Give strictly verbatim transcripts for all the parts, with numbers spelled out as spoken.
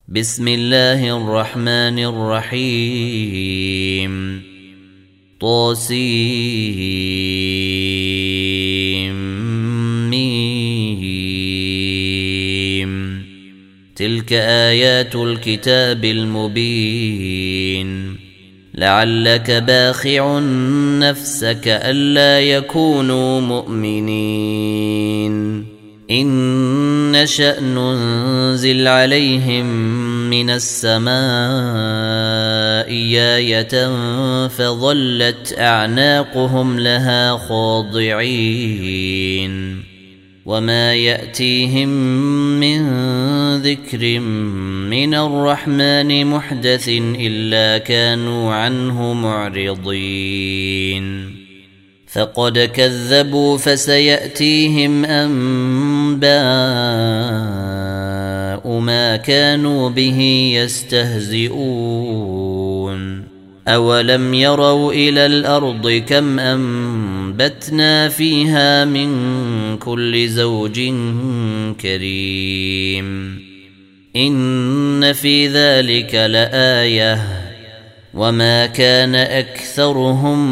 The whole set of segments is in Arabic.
بسم الله الرحمن الرحيم طاسيم تلك آيات الكتاب المبين لعلك باخع نفسك ألا يكونوا مؤمنين إن نشأ ننزل عليهم من السماء آية فظلت أعناقهم لها خاضعين وما يأتيهم من ذكر من الرحمن محدث إلا كانوا عنه معرضين فقد كذبوا فسيأتيهم أنباء ما كانوا به يستهزئون أولم يروا إلى الأرض كم أنبتنا فيها من كل زوج كريم إن في ذلك لآية وما كان أكثرهم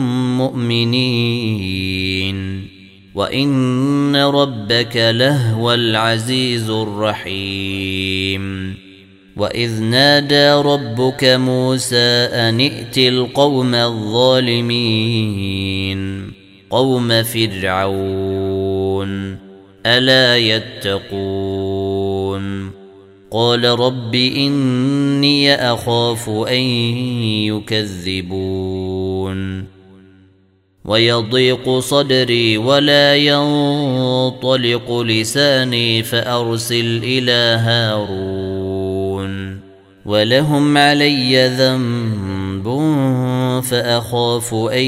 مؤمنين وإن ربك لهو العزيز الرحيم وإذ نادى ربك موسى أن ائت القوم الظالمين قوم فرعون ألا يتقون قال رب إني أخاف أن يكذبون ويضيق صدري ولا ينطلق لساني فأرسل إلى هارون ولهم علي ذنب فأخاف أن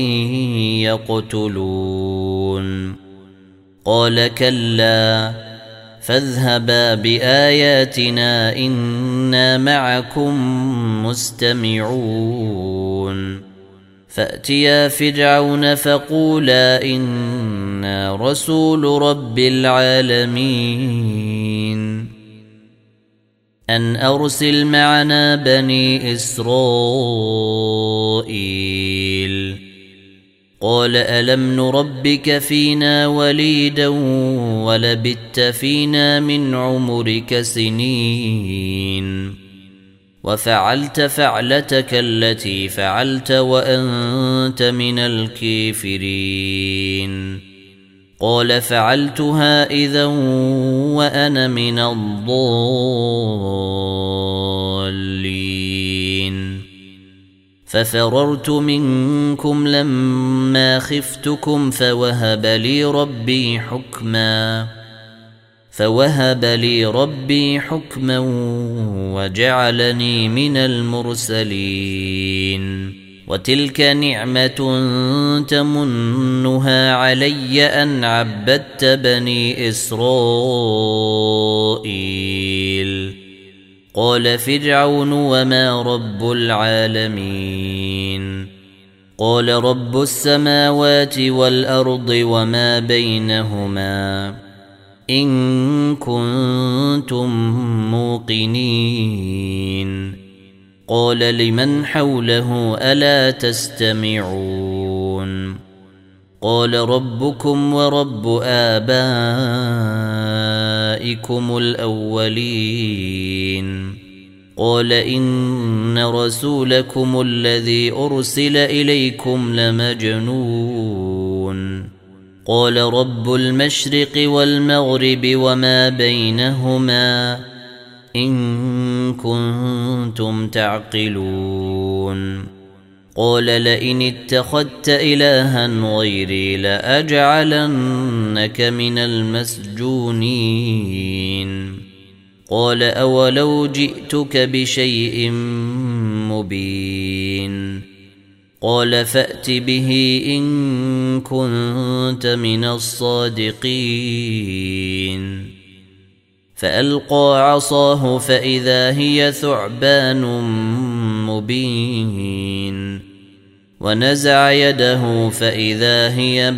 يقتلون قال كلا فاذهبا بآياتنا إنا معكم مستمعون فأتيا فرعون فقولا إنا رسول رب العالمين أن أرسل معنا بني إسرائيل قال ألم نربك فينا وليدا ولبثت فينا من عمرك سنين وفعلت فعلتك التي فعلت وأنت من الكافرين قال فعلتها إذا وأنا من الضالين ففررت منكم لما خفتكم فوهب لي ربي حكما فوهب لي ربي حكما وجعلني من المرسلين وتلك نعمة تمنها علي أن عبدت بني إسرائيل قال فرعون وما رب العالمين قال رب السماوات والأرض وما بينهما إن كنتم موقنين قال لمن حوله ألا تستمعون قال ربكم ورب آبائكم الأولين قال إن رسولكم الذي أرسل إليكم لمجنون قال رب المشرق والمغرب وما بينهما إن كنتم تعقلون قال لئن اتخذت إلها غيري لأجعلنك من المسجونين قال أولو جئتك بشيء مبين قال فأت به إن كنت من الصادقين فألقى عصاه فإذا هي ثعبان مبين ونزع يده فإذا هي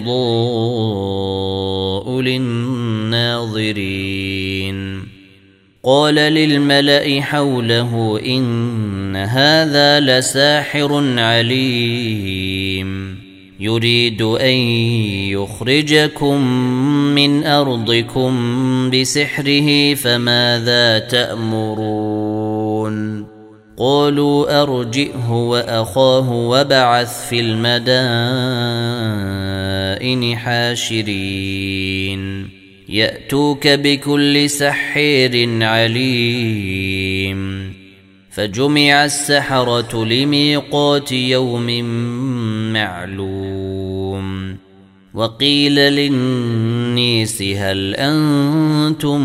بيضاء للناظرين قال للملأ حوله إن هذا لساحر عليم يريد أن يخرجكم من أرضكم بسحره فماذا تأمرون قالوا أرجئه وأخاه وابعث في المدائن حاشرين يأتوك بكل سحير عليم فجمع السحرة لميقات يوم معلوم وقيل للناس هل أنتم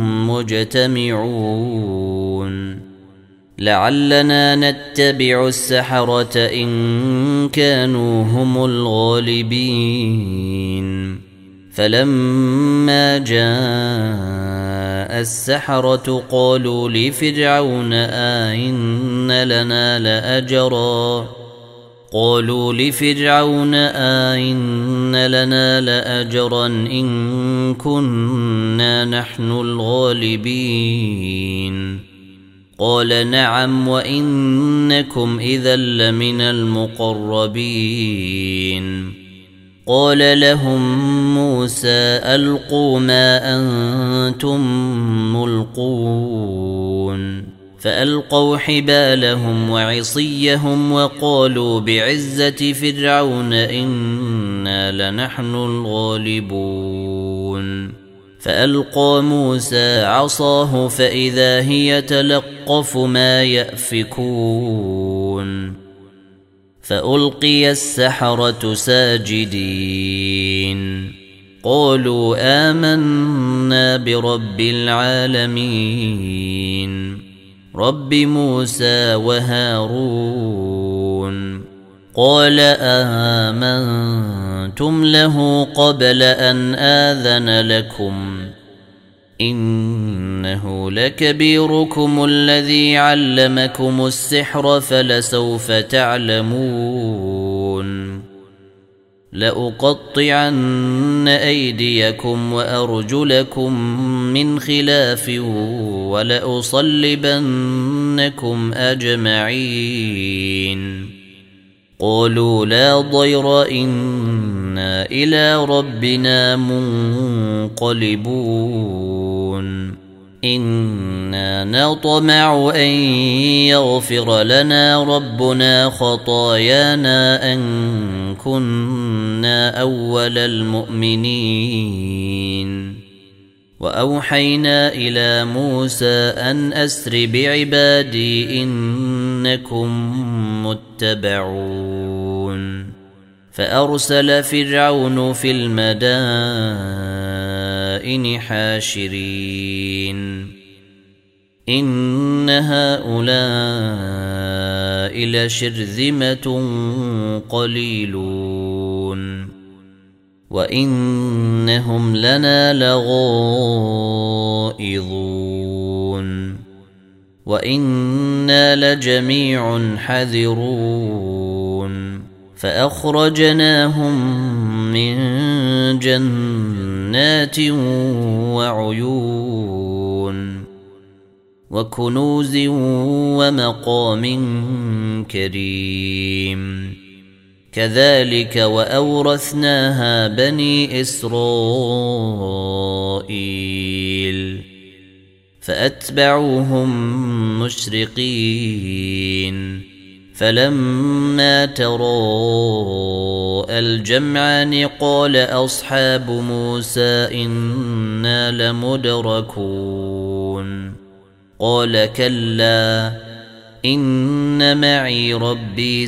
مجتمعون لعلنا نتبع السحرة إن كانوا هم الغالبين فلما جاء السحرة قالوا لفرعون آئن لنا لأجرا قالوا لفرعون آئن لنا لأجرا إن كنا نحن الغالبين قال نعم وإنكم إذا لمن المقربين قال لهم موسى ألقوا ما أنتم ملقون فألقوا حبالهم وعصيهم وقالوا بعزة فرعون إنا لنحن الغالبون فألقى موسى عصاه فإذا هي تلقف ما يأفكون فألقي السحرة ساجدين قالوا آمنا برب العالمين رب موسى وهارون قال آمنتم له قبل أن آذن لكم إنه لكبيركم الذي علمكم السحر فلسوف تعلمون لأقطعن أيديكم وأرجلكم من خلاف ولأصلبنكم أجمعين قالوا لا ضير إنا إلى ربنا منقلبون إنا نطمع أن يغفر لنا ربنا خطايانا أن كنا أول المؤمنين وأوحينا إلى موسى أن أسر بعبادي إنكم متبعون فأرسل فرعون في المدائن حاشرين إن هؤلاء لشرذمة قليلون وإنهم لنا لغائظون وإنا لجميع حذرون فأخرجناهم من جنات وعيون وكنوز ومقام كريم كذلك وأورثناها بني إسرائيل فأتبعوهم مشرقين فلما تراءى الجمعان قال أصحاب موسى إنا لمدركون قال كلا إن معي ربي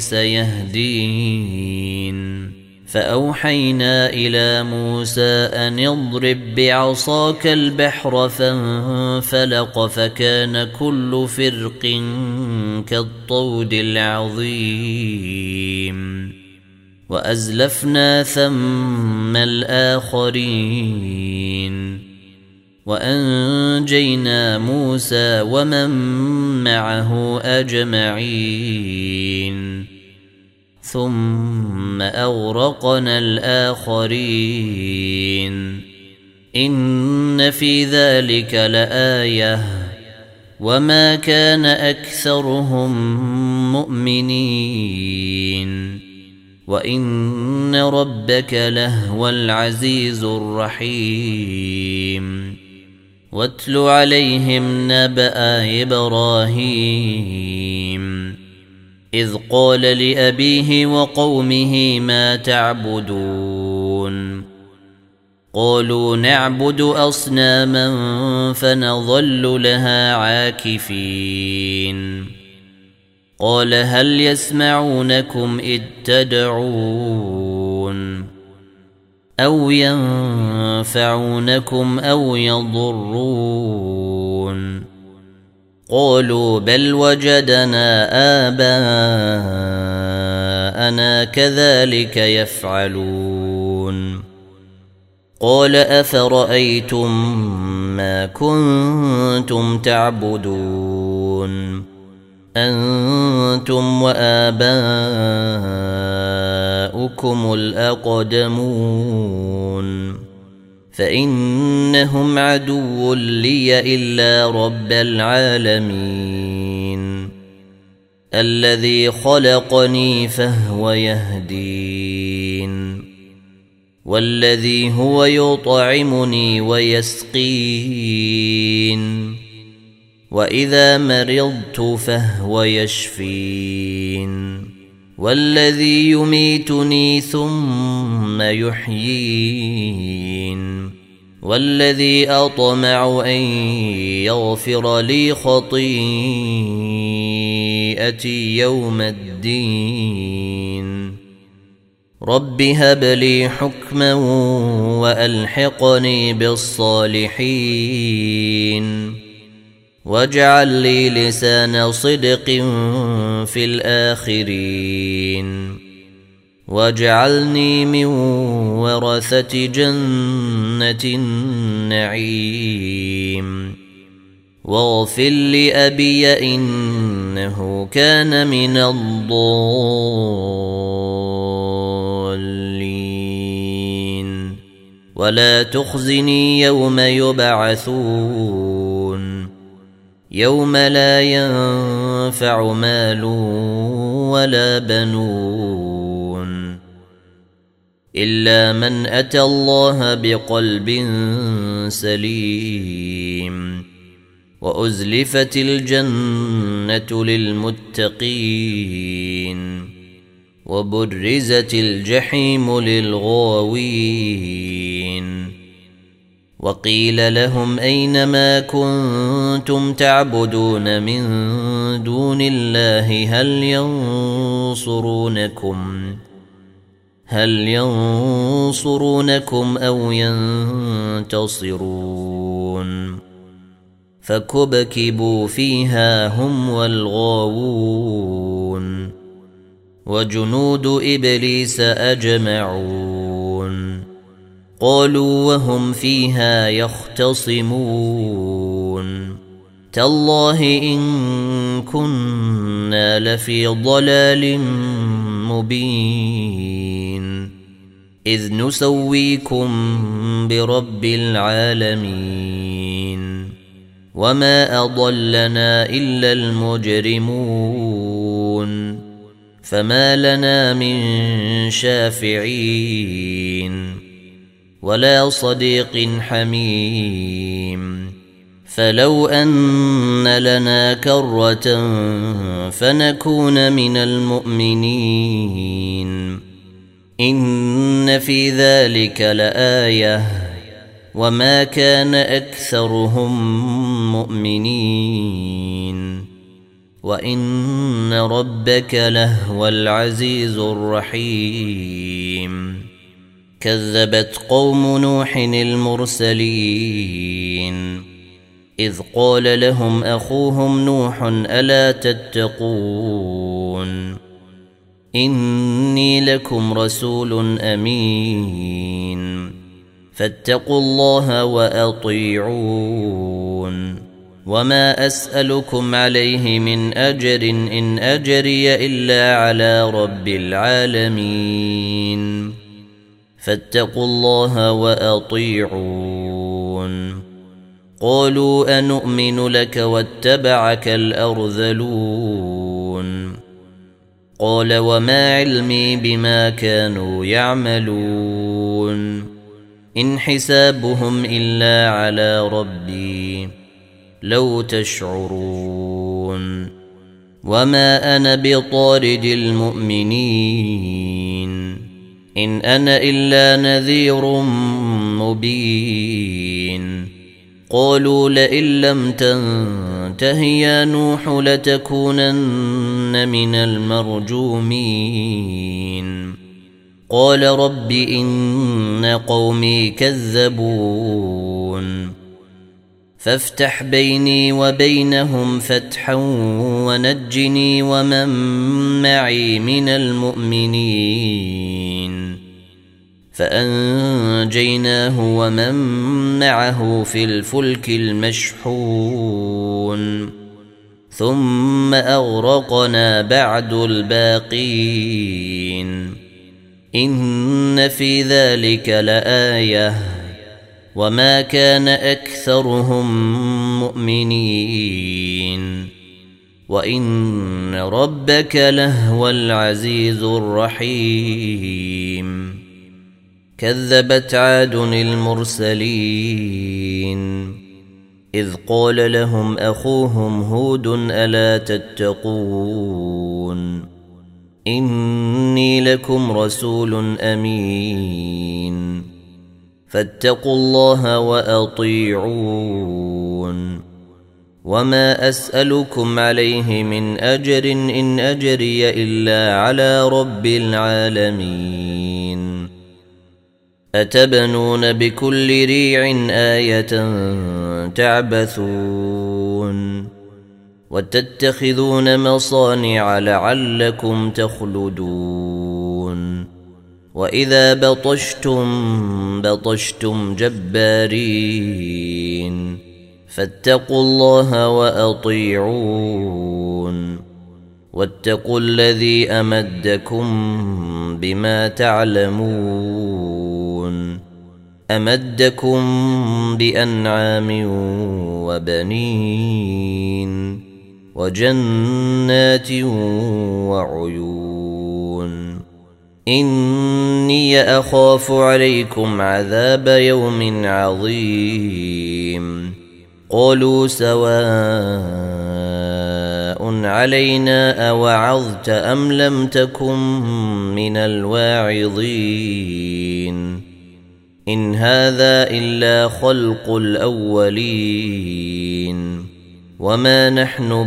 سيهدين فأوحينا إلى موسى أن اضرب بعصاك البحر فانفلق فكان كل فرق كالطود العظيم وأزلفنا ثم الآخرين وأنجينا موسى ومن معه أجمعين ثم أغرقنا الآخرين إن في ذلك لآية وما كان أكثرهم مؤمنين وإن ربك لهو العزيز الرحيم واتل عليهم نبأ إبراهيم إذ قال لأبيه وقومه ما تعبدون قالوا نعبد أصناما فنظل لها عاكفين قال هل يسمعونكم إذ تدعون أو ينفعونكم أو يضرون قالوا بل وجدنا آباءنا كذلك يفعلون قال أفرأيتم ما كنتم تعبدون أنتم وآباؤكم الأقدمون فإنهم عدو لي إلا رب العالمين الذي خلقني فهو يهدين والذي هو يطعمني ويسقين وإذا مرضت فهو يشفين والذي يميتني ثم يحيين والذي أطمع أن يغفر لي خطيئتي يوم الدين رب هب لي حكما وألحقني بالصالحين واجعل لي لسان صدق في الآخرين واجعلني من ورثة جنة النعيم واغفر لأبي إنه كان من الضالين ولا تخزني يوم يبعثون يوم لا ينفع مال ولا بنون إلا من أتى الله بقلب سليم وأزلفت الجنة للمتقين وبرزت الجحيم للغاوين وقيل لهم أين ما كنتم تعبدون من دون الله هل ينصرونكم هل ينصرونكم أو ينتصرون فكبكبوا فيها هم والغاوون وجنود إبليس أجمعون قالوا وهم فيها يختصمون تالله إن كنا لفي ضلال مبين إذ نسويكم برب العالمين وما أضلنا إلا المجرمون فما لنا من شافعين ولا صديق حميم فلو أن لنا كرة فنكون من المؤمنين إن في ذلك لآية وما كان أكثرهم مؤمنين وإن ربك لهو العزيز الرحيم كذبت قوم نوح المرسلين إذ قال لهم أخوهم نوح ألا تتقون إني لكم رسول أمين فاتقوا الله وأطيعون وما أسألكم عليه من أجر إن أجري إلا على رب العالمين فاتقوا الله وأطيعون قالوا أنؤمن لك واتبعك الأرذلون قال وما علمي بما كانوا يعملون إن حسابهم إلا على ربي لو تشعرون وما أنا بطارد المؤمنين إن أنا إلا نذير مبين قالوا لئن لم تنته يا نوح لتكونن من المرجومين قال رب إن قومي كذبون فافتح بيني وبينهم فتحا ونجني ومن معي من المؤمنين فأنجيناه ومن معه في الفلك المشحون ثم أغرقنا بعد الباقين إن في ذلك لآية وما كان أكثرهم مؤمنين وإن ربك لهو العزيز الرحيم كذبت عاد المرسلين إذ قال لهم أخوهم هود ألا تتقون إني لكم رسول أمين فاتقوا الله وأطيعون وما أسألكم عليه من أجر إن أجري إلا على رب العالمين أتبنون بكل ريع آية تعبثون وتتخذون مصانع لعلكم تخلدون وإذا بطشتم بطشتم جبارين فاتقوا الله وأطيعون واتقوا الذي أمدكم بما تعلمون أمدكم بأنعام وبنين وجنات وعيون إني أخاف عليكم عذاب يوم عظيم قالوا سواء علينا أوعظت أم لم تكن من الواعظين إن هذا إلا خلق الأولين وما نحن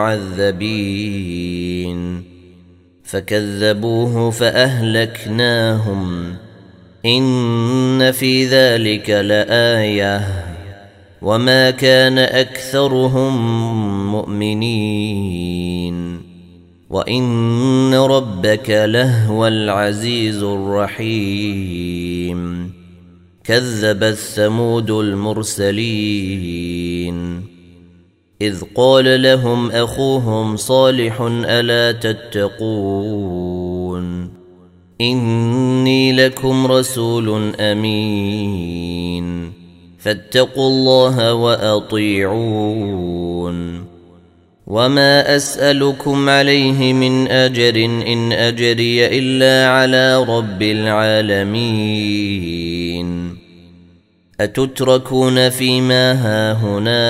بمعذبين فكذبوه فأهلكناهم إن في ذلك لآية وما كان أكثرهم مؤمنين وإن ربك لهو العزيز الرحيم كذبت ثمود المرسلين إذ قال لهم أخوهم صالح ألا تتقون إني لكم رسول أمين فاتقوا الله وأطيعون وما أسألكم عليه من أجر إن أجري إلا على رب العالمين أتتركون فيما هاهنا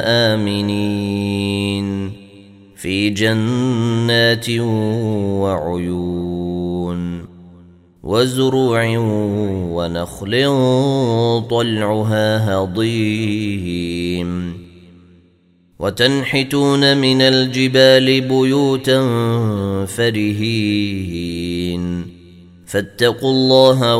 آمنين في جنات وعيون وزروع ونخل طلعها هضيم وتنحتون من الجبال بيوتا فرهين فاتقوا الله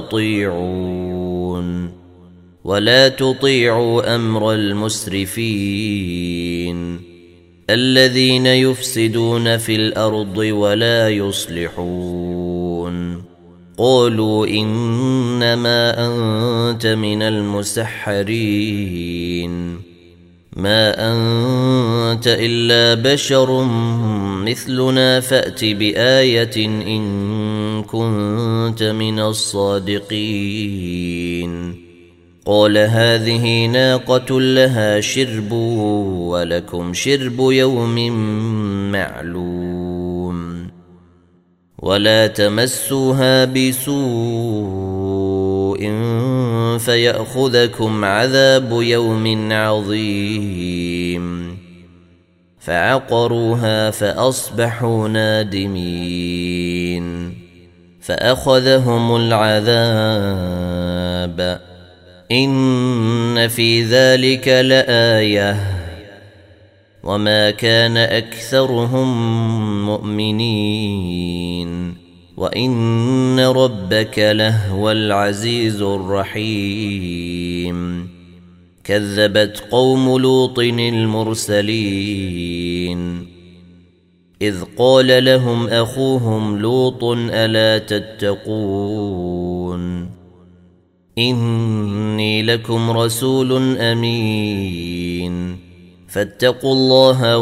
وأطيعون ولا تطيعوا أمر المسرفين الذين يفسدون في الأرض ولا يصلحون قالوا إنما أنت من المسحرين ما أنت إلا بشر مثلنا فأت بآية إن كنت من الصادقين قال هذه ناقة لها شرب ولكم شرب يوم معلوم ولا تمسوها بسوء فيأخذكم عذاب يوم عظيم فعقروها فأصبحوا نادمين فأخذهم العذاب إن في ذلك لآية وما كان أكثرهم مؤمنين وإن ربك لهو العزيز الرحيم كذبت قوم لوط المرسلين إذ قال لهم أخوهم لوط ألا تتقون إني لكم رسول أمين فاتقوا الله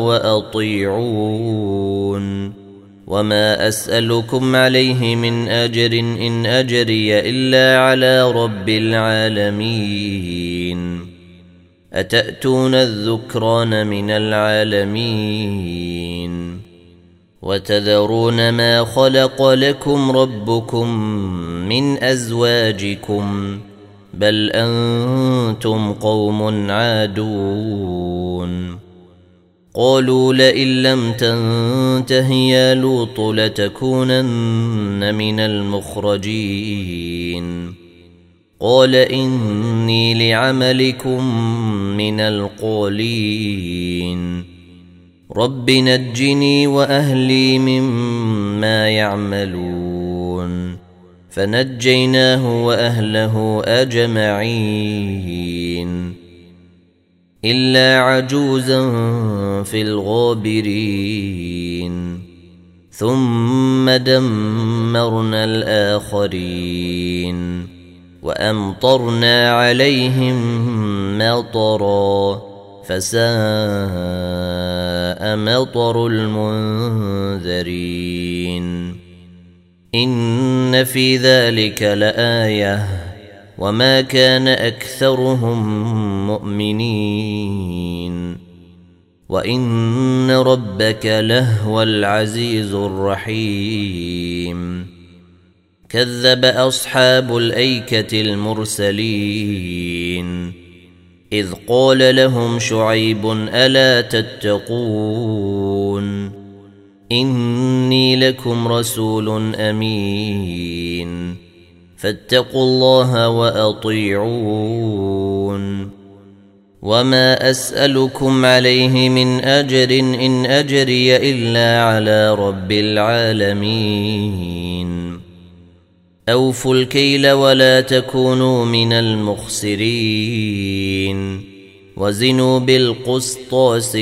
وأطيعون وما أسألكم عليه من أجر إن أجري إلا على رب العالمين أتأتون الذكران من العالمين وتذرون ما خلق لكم ربكم من أزواجكم بل أنتم قوم عادون قالوا لئن لم تنته يا لوط لتكونن من المخرجين قال إني لعملكم من القالين رب نجني وأهلي مما يعملون فنجيناه وأهله أجمعين إلا عجوزا في الغابرين ثم دمرنا الآخرين وأمطرنا عليهم مطرا فساء مطر المنذرين إن في ذلك لآية وما كان أكثرهم مؤمنين وإن ربك لهو العزيز الرحيم كذب أصحاب الأيكة المرسلين إذ قال لهم شعيب ألا تتقون إني لكم رسول أمين فاتقوا الله وأطيعون وما أسألكم عليه من أجر إن أجري إلا على رب العالمين أوفوا الكيل ولا تكونوا من المخسرين وزنوا بالقسطاس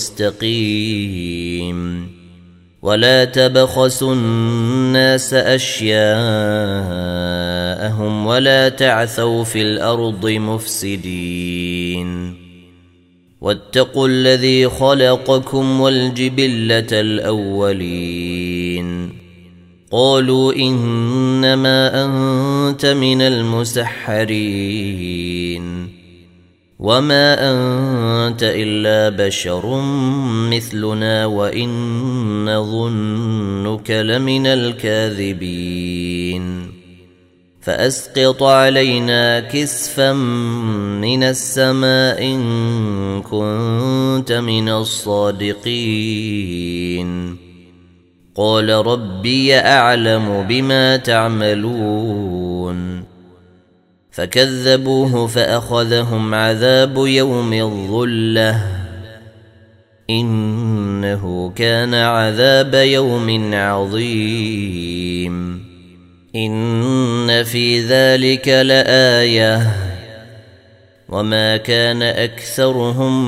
المستقيم ولا تبخسوا الناس أشياءهم ولا تعثوا في الأرض مفسدين واتقوا الذي خلقكم والجبلة الأولين قالوا إنما أنت من المسحرين وما أنت إلا بشر مثلنا وإن نظنك لمن الكاذبين فأسقط علينا كسفا من السماء إن كنت من الصادقين قال ربي أعلم بما تعملون فكذبوه فأخذهم عذاب يوم الظلة إنه كان عذاب يوم عظيم إن في ذلك لآية وما كان أكثرهم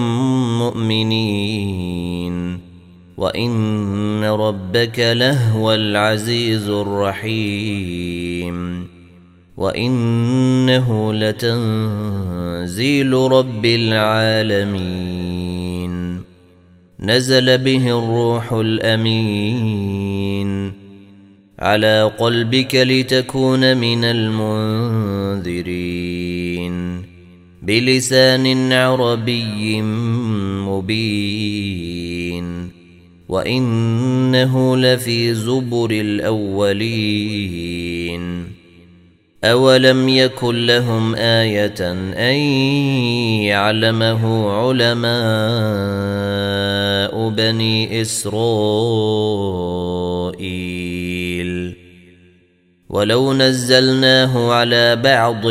مؤمنين وإن ربك لهو العزيز الرحيم وإنه لتنزيل رب العالمين نزل به الروح الأمين على قلبك لتكون من المنذرين بلسان عربي مبين وإنه لفي زبر الأولين أولم يكن لهم آية أن يعلمه علماء بني إسرائيل ولو نزلناه على بعض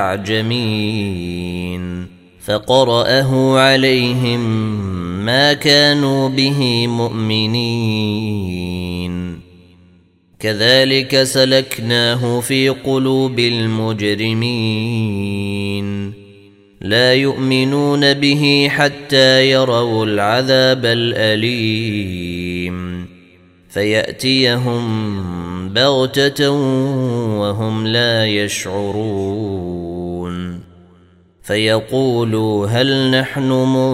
الأعجمين فقرأه عليهم ما كانوا به مؤمنين كذلك سلكناه في قلوب المجرمين لا يؤمنون به حتى يروا العذاب الأليم فيأتيهم بغتة وهم لا يشعرون فيقولوا هل نحن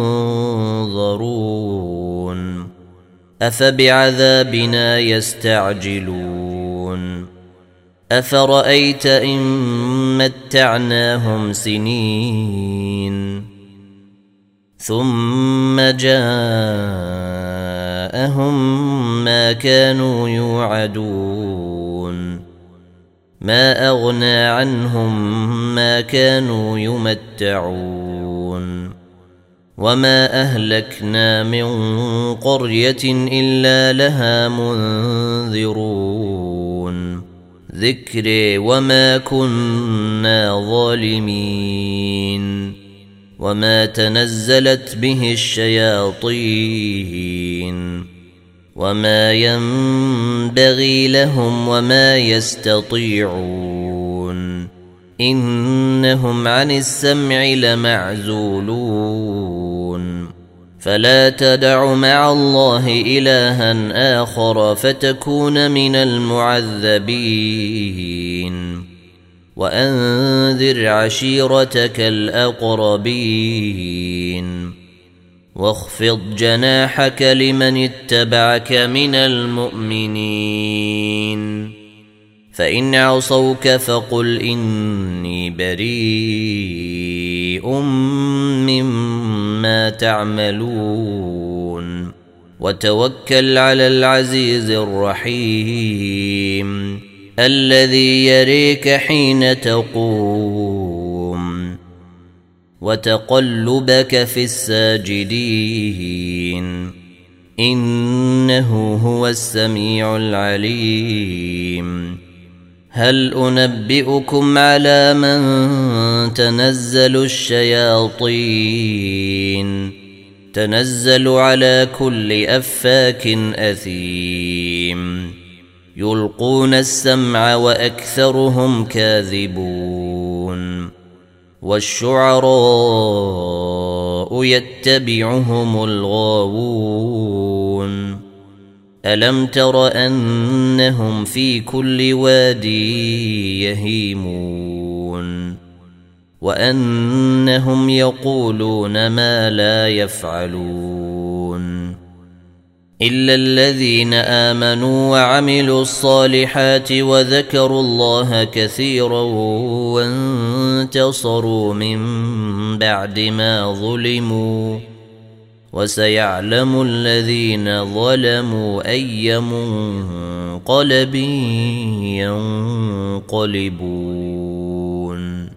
منظرون أفبعذابنا يستعجلون أفرأيت إن متعناهم سنين ثم جاءهم ما كانوا يوعدون ما أغنى عنهم ما كانوا يمتعون وما أهلكنا من قرية إلا لها منذرون ذكري وما كنا ظالمين وما تنزلت به الشياطين وما ينبغي لهم وما يستطيعون إنهم عن السمع لمعزولون فلا تدع مع الله إلها آخر فتكون من المعذبين وأنذر عشيرتك الأقربين واخفض جناحك لمن اتبعك من المؤمنين فإن عصوك فقل إني بريء مما تعملون وتوكل على العزيز الرحيم الذي يريك حين تقوم وتقلبك في الساجدين إنه هو السميع العليم هل أنبئكم على من تنزل الشياطين تنزل على كل أفاك أثيم يلقون السمع وأكثرهم كاذبون والشعراء يتبعهم الغاوون ألم تر أنهم في كل وادي يهيمون وأنهم يقولون ما لا يفعلون إلا الذين آمنوا وعملوا الصالحات وذكروا الله كثيرا وانتصروا من بعد ما ظلموا وسيعلم الذين ظلموا أي منقلب ينقلبون.